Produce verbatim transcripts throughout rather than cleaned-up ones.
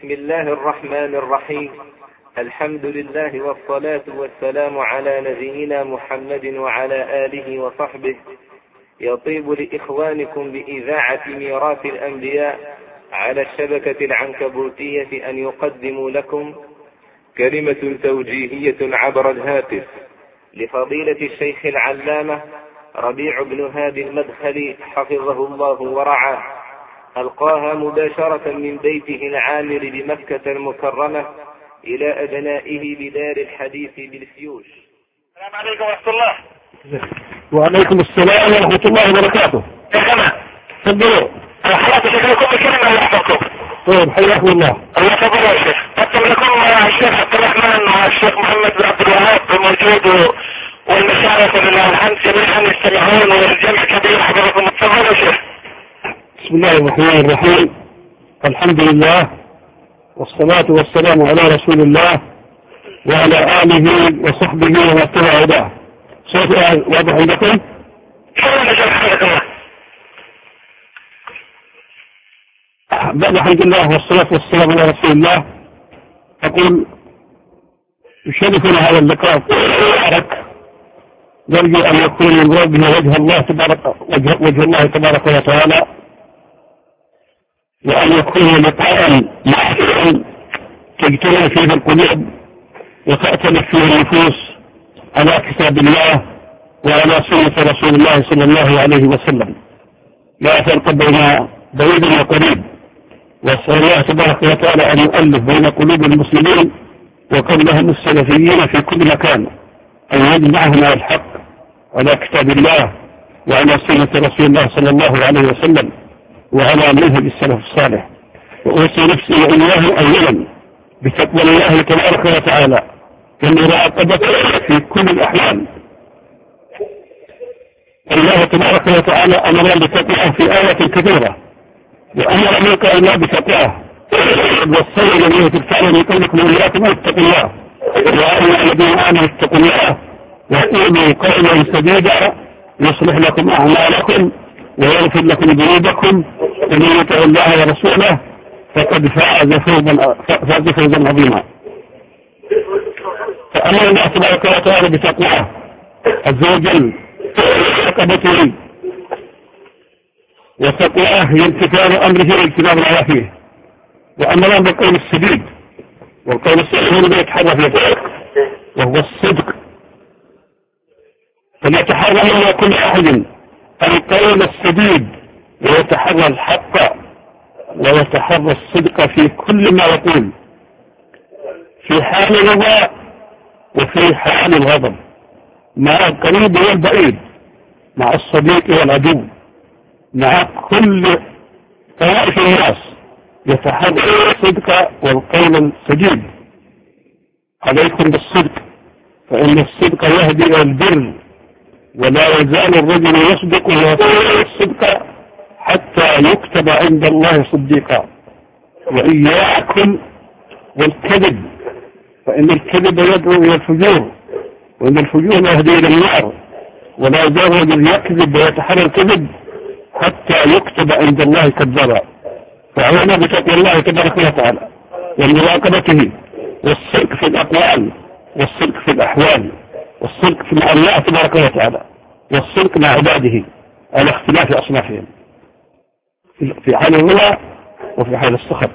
بسم الله الرحمن الرحيم. الحمد لله والصلاة والسلام على نبينا محمد وعلى آله وصحبه. يطيب لإخوانكم بإذاعة ميراث الأنبياء على الشبكة العنكبوتية أن يقدموا لكم كلمة توجيهية عبر الهاتف لفضيلة الشيخ العلامة ربيع بن هادي المدخلي حفظه الله ورعاه، ألقاها مباشرة من بيته العامر بمكة المكرمة إلى أبنائه بدار الحديث بالفيوش. السلام عليكم ورحمة الله. وعليكم السلام ورحمة الله وبركاته. يا جماعة تفضلوا. حياك شيخ لكم كلمة يحفظكم. طيب حياكم الله. الله يحفظكم يا شيخ. أطلب لكم الشيخ عبد الرحمن والشيخ محمد بن عبد الوهاب الموجود والمشايخ لله الحمد جميعا يستمعون والجمع كبير حضركم. تفضلوا يا شيخ. بسم الله الرحمن الرحيم. الحمد لله والصلاة والسلام على رسول الله وعلى آله وصحبه ومن اتبع هداه. صوت واضح عندكم؟ بعد الحمد لله والصلاة والسلام على رسول الله، أقول يشرفنا هذا اللقاء المبارك، نرجو أن يكون من ربنا وجه الله تبارك وجه, وجه الله تبارك وتعالى، وأن يكون لقاء محفلا تجتمع فيه القلوب وتأتلف فيه النفوس على كتاب الله وعلى سنة رسول الله صلى الله عليه وسلم، لا فرق بين بعيد وقريب. وأسأل الله تبارك وتعالى أن يؤلف بين قلوب المسلمين وقبلهم السلفيين في كل مكان، أن يجمعهم على الحق على كتاب الله وعلى سنة رسول الله صلى الله عليه وسلم وعلى منهج السلف الصالح. وأوصي نفسي وإياه أولا بتقوى الله تبارك وتعالى والمراقبة في كل الأحوال. الله تبارك وتعالى أمر بتقواه في آيات كثيرة، وأمر منك الله بتقواه، والصير الذين تدفعون من قبلكم وإياكم أن اتقوا الله، وأيها الذين آمنوا اتقوا الله وقولوا قولا سديدا يصلح لكم أعمالكم ويغفر لكم ذنوبكم، ومن يطع الله ورسوله فقد فاز فوزا فاز فوزا عظيما. فأمر الله تبارك وتعالى بتقواه عز وجل عقبته، وتقواه هي امتثال أمره واجتناب نواهيه، وأمر بالقول السديد، والقول السديد هو الذي يتحرى فيه وهو الصدق، فليتحرى منا كل أحد القول السديد ويتحرى الحق ويتحرى الصدق في كل ما يقول، في حال الرضا وفي حال الغضب، مع القريب والبعيد، مع الصديق والعدو، مع كل طوائف الناس يتحرى الصدق والقول السديد. عليكم بالصدق فإن الصدق يهدي إلى البر، ولا يزال الرجل يصدق ويقول الصدق حتى يكتب عند الله صديقا. وإياكم والكذب، فإن الكذب يدعو إلى الفجور، وإن الفجور يهدي إلى النار، ولا يزال الرجل يكذب ويتحرى الكذب حتى يكتب عند الله كذابا. فعلينا بتقوى الله تبارك وتعالى ومراقبته، والصدق في الأقوال، والصدق في الأحوال، والصدق مع الله تبارك وتعالى، والصدق مع عباده على اختلاف أصنافهم، في حال الرضا وفي حال السخط.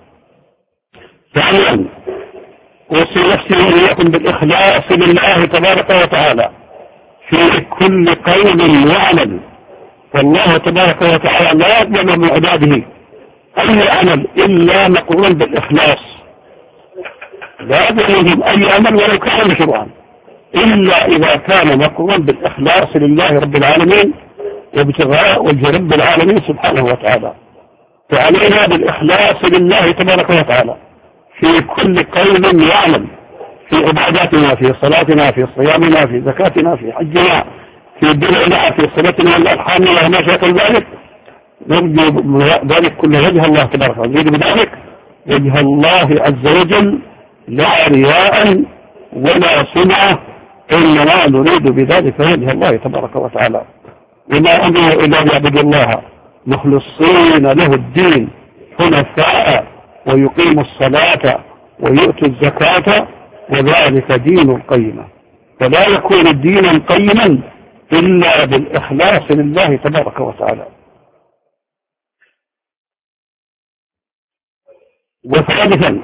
ثانيا أوصي نفسي وإياكم بالإخلاص لله تبارك وتعالى في كل قول وعمل، والله تبارك وتعالى لا يقبل من عباده أي عمل إلا مقرون بالإخلاص، لا يقبل منهم أي عمل ولو كان مشروعا إلا إذا كان مقرون بالإخلاص لله رب العالمين وابتغاء وجه رب العالمين سبحانه وتعالى. فعلينا بالإخلاص لله تبارك وتعالى في كل قول يعمل، في عباداتنا، في صلاتنا، في صيامنا، في زكاتنا، في حجنا، في برعنا، في صلتنا والأرحام وما شاكل ذلك. نرجو ذلك كل وجه الله تبارك وتعالى، نريد بذلك وجه الله عز وجل لا رياء ولا سمعة، إنما نريد بذلك وجه الله تبارك وتعالى. وما أمروا إلا ليعبدوا الله مخلصين له الدين حنفاء ويقيموا الصلاة ويؤتوا الزكاة وذلك دين القيمة. فلا يكون دينا قيما إلا بالإخلاص لله تبارك وتعالى. وثالثا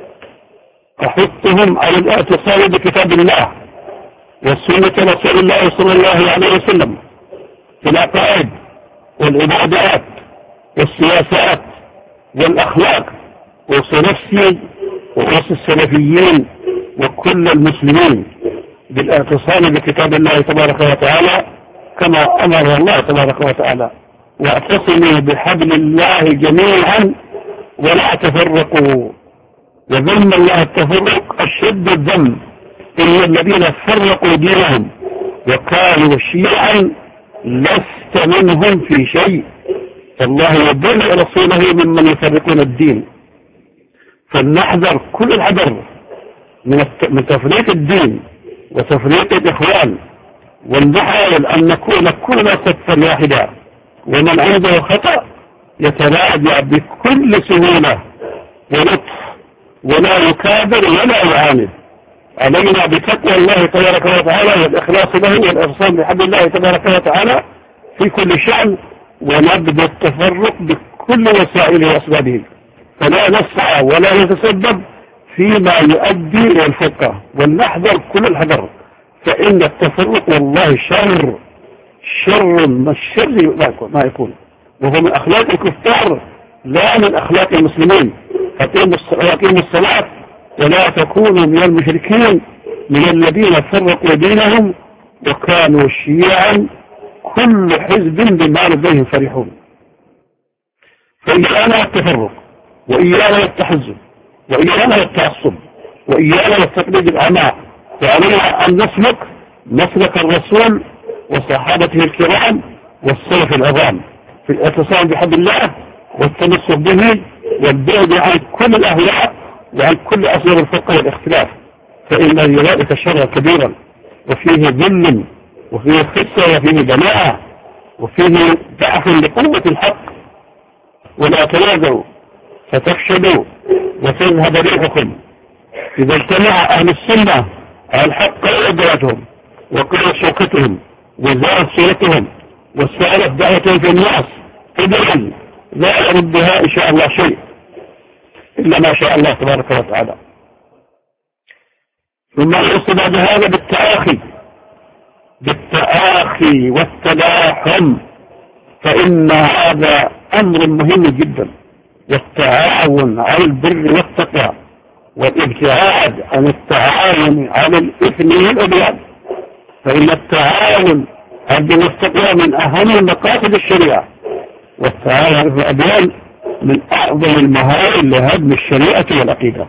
أحثهم على الاعتصام بكتاب الله والسنة رسول الله صلى الله عليه وسلم في العقائد والعبادات والسياسات والأخلاق. وصي نفسي ووصي السلفيين وكل المسلمين بالاعتصام بكتاب الله تبارك وتعالى كما أمر الله تبارك وتعالى: واعتصموا بحبل الله جميعا ولا تفرقوا. وذم الله التفرق أشد الذم، إن الذين فرقوا دينهم وكانوا شيعا لست منهم في شيء. فالله يدل رسوله ممن يفرقون الدين. فلنحذر كل الحذر من تفريق الدين وتفريق الإخوان، ولنحاول أن نكون كلنا صفا واحدا، ومن عنده خطأ يتراجع بكل سهولة ولطف ولا يكابر ولا يعاند. علينا بتقوى الله تبارك وتعالى والإخلاص له والإرسال بحبل الله تبارك وتعالى في كل شأن، ونبذ التفرق بكل وسائله وأسبابه، فلا نسعى ولا نتسبب فيما يؤدي إلى الفرقة. ولنحذر كل الحذر، فإن التفرق والله شر شر من الشر ما يكون، وهو من أخلاق الكفار لا من أخلاق المسلمين. فأقيموا الصلاة ولا تكونوا من المشركين من الذين فرقوا دينهم وكانوا شيعا كل حزب بما لديهم فرحون. فإيانا التفرق، وإيانا التحزب، وإيانا التعصب، وإيانا التقليد الأعمى. فعلينا أن نسلك مسلك الرسول وصحابته الكرام والسلف العظام في الاعتصام بحبل الله والتمسك به والبعد عن كل الأهواء وعن كل أسباب الفرقة والاختلاف، فإن ذلك شر كبيرا وفيه ذل وفيه خسة وفيه دناءة وفيه ضعف لقوة الحق. ولا تنازعوا فتفشلوا وتذهب ريحكم. إذا اجتمع أهل السنة على الحق وإدراتهم وقلت شوكتهم وزارت صورتهم وسألت دعوتهم في الناس، إذن لا يردها إن شاء الله شيء إلا ما شاء الله تبارك وتعالى. ثم يصل بعد هذا بالتآخي بالتآخي والتلاحم، فإن هذا أمر مهم جدا، والتعاون على البر والتقوى والابتعاد عن التعاون على الإثم والعدوان. فإن التعاون على البر والتقوى من أهم مقاصد الشريعة، والتعاون على العدوان من أعظم المهارات لهدم الشريعة والعقيدة.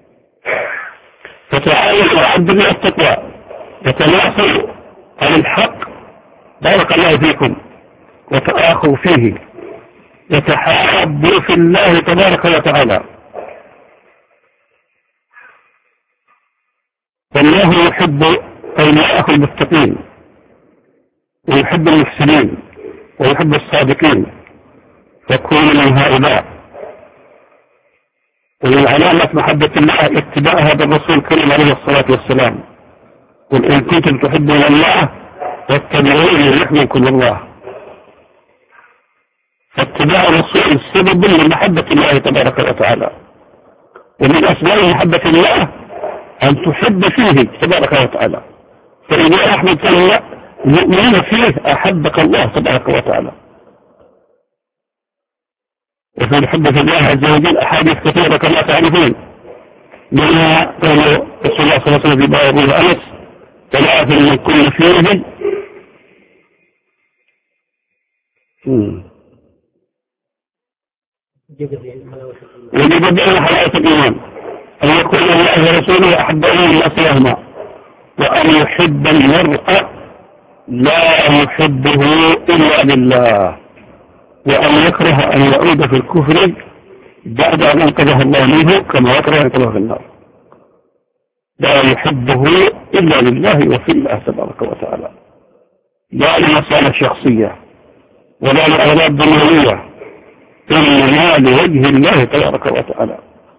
فتعاونوا على البر والتقوى وتواصلوا على الحق، بارك الله فيكم، وتآخوا فيه وتحابوا في الله تبارك وتعالى. والله يحب أولياءه المتقين ويحب المحسنين ويحب الصادقين، فكونوا من هؤلاء. ومن علامة محبة الله اتباع هذا الرسول الكريم عليه الصلاة والسلام: قل إن كنتم تحبون الله فاتبعوني يحببكم الله. فاتباع الرسول سبب لمحبة الله تبارك وتعالى، ومن أسباب محبة الله أن تحب فيه تبارك وتعالى. فإذا أحببت الله المؤمنين فيه أحبك الله تبارك وتعالى. وفي الحب في الله عز وجل أحاديث كثيرة كما تعرفون، منها قال رسول الله صلى الله عليه وسلم في باب أبو أنس: ثلاث من كل فيه وجب بين حياة الإيمان أن يكون الله ورسوله أحب إليه ما سواهما، وأن يحب المرء لا يحبه إلا لله، وأن يكره أن يعود في الكفر بعد أن أنقذه الله منه كما يكره أن ينقذه في النار. لا يحبه إلا لله وفي الله تبارك وتعالى، لا لمصالح شخصية ولا لأغراض دنيوية، إنما لوجه الله تبارك وتعالى.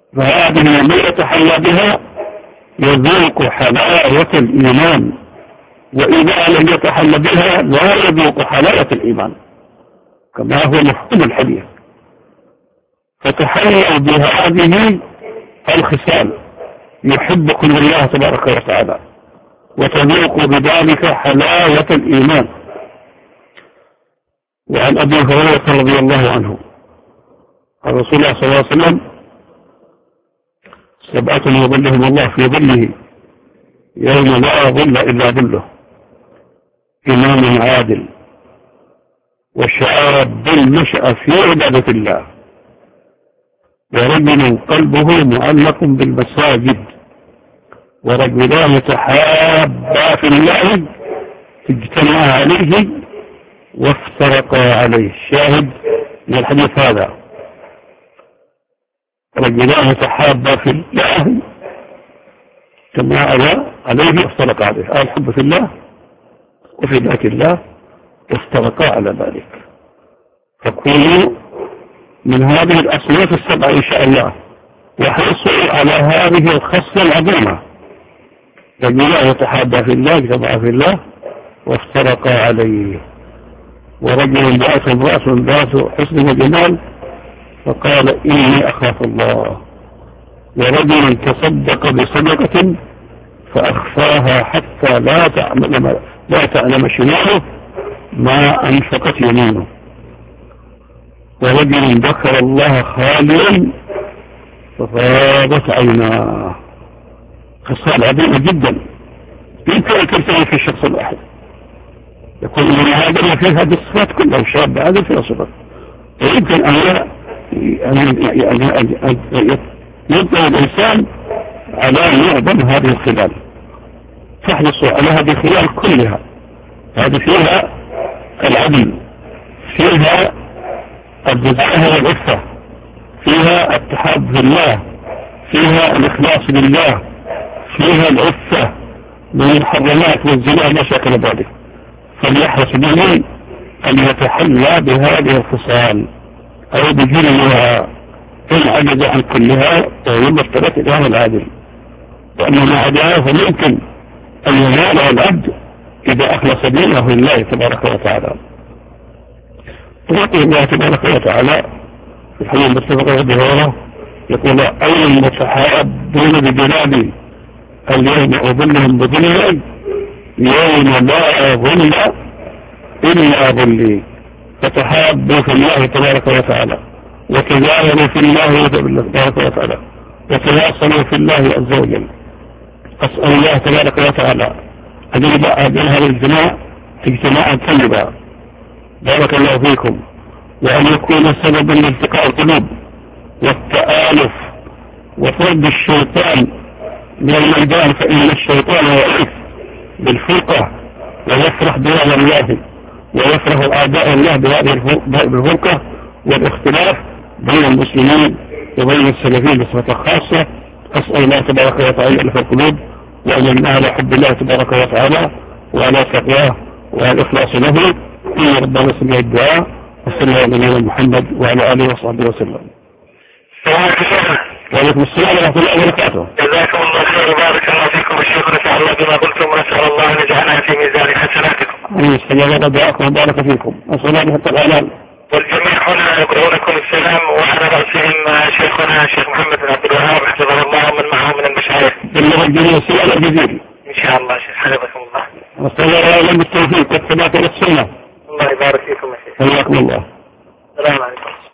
فهذه من يتحلى بها يذوق حلاوة الإيمان، وإذا لم يتحلى بها لا يذوق حلاوة الإيمان، كما هو مفهوم الحديث. فتحلوا بهذه الخصال يحبكم الله تبارك وتعالى، وتذوقوا بذلك حلاوة الإيمان. وعن أبي هريرة رضي الله عنه عن رسول الله صلى الله عليه وسلم: سبعة يظلهم الله في ظله يوم لا ظل إلا ظله: إمام عادل، وشاب نشأ في عبادة الله، ورجل قلبه معلق بالمساجد، ورجلان تحابا في الله اجتمعا عليه وافترقا عليه. الشاهد من الحديث هذا: رجلان تحابا في الله اجتمعا عليه وافترقا عليه. آه الحب في الله وفي ذات الله وافترقا على ذلك. فكونوا من هذه الأصناف السبعة إن شاء الله، وحرصوا على هذه الخصلة العظيمة: رجلان يتحابا في الله اجتمعا في الله وافترقا عليه. ورجل ذات امرأة ذات حسن وجمال فقال: إني أخاف الله. ورجل تصدق بصدقة فأخفاها حتى لا تعلم لا تعلم شماله ما أنفقت يمينه. ورجل ذكر الله خاليا ففاضت عيناه. خصال عظيمة جدا يمكن أن تلتقي في الشخص الواحد، يكون من هذا ما فيه هذه الصفات كلها، شاب عادل فيها صفات، ويمكن أن يبدأ الإنسان على معظم هذه الخلال. فاحرصوا على هذه الخلال كلها. هذه فيها العدل، فيها الجزاء والعفة، فيها التحاب في الله، فيها الإخلاص لله، فيها العفة من الحرمات والزنا ما شكل ذلك. فليحرص المؤمن أن يتحلى بهذه الخصال أو بجلها إن عجز عن كلها، وهو مرتبة الإله العادل. وأما ما عداه فممكن أن يناله العبد إذا أخلص دينه لله تبارك وتعالى. ويقول الله تبارك وتعالى في الحديث المتفق عليه هو يقول: أين المتحابون بجلالي اليوم أظلهم بظلي يوم لا ظل إلا ظلي. فتحابوا في الله تبارك وتعالى، وتجاهلوا في الله تبارك وتعالى، وتواصلوا في الله عز وجل. أسأل الله تبارك وتعالى أن يجعل هذا الاجتماع اجتماعا طيبا، بارك الله فيكم، وأن يكون سببا لالتقاء القلوب والتآلف وطرد الشيطان من الميدان، فإن الشيطان يعيث بالفرقة ويفرح بهذا الله، ويفرح أعداء الله بهذه الفرقة والاختلاف بين المسلمين وبين السلفيين بصفة خاصة. أسأل الله تبارك وتعالى ألف القلوب، وأن يمنع على حب الله تبارك وتعالى وعلى تقواه وعلى الإخلاص له. إن ربنا سمع الدعاء، وصلى الله على نبينا محمد وعلى آله وصحبه وسلم. وعليكم السلام ورحمة الله وبركاته. جزاكم الله خير وبارك الله فيكم الشيخ، نسأل الله بما قلتم، ونسأل الله أن يجعلها في ميزان حسناتكم. أمين. استجاب دعاءكم وبارك فيكم. أسأل الله حتى الآلام. والجميع هنا يقرؤونكم السلام، وعلى رأسهم شيخنا الشيخ محمد بن عبد الوهاب حفظه الله ومن معه من المشايخ. بالله الجميع السلام الجزيل. إن شاء الله شيخ، حفظكم الله. أسأل الله لهم التوفيق والثبات والسنة. الله يبارك فيكم يا شيخ. حياكم الله. السلام عليكم.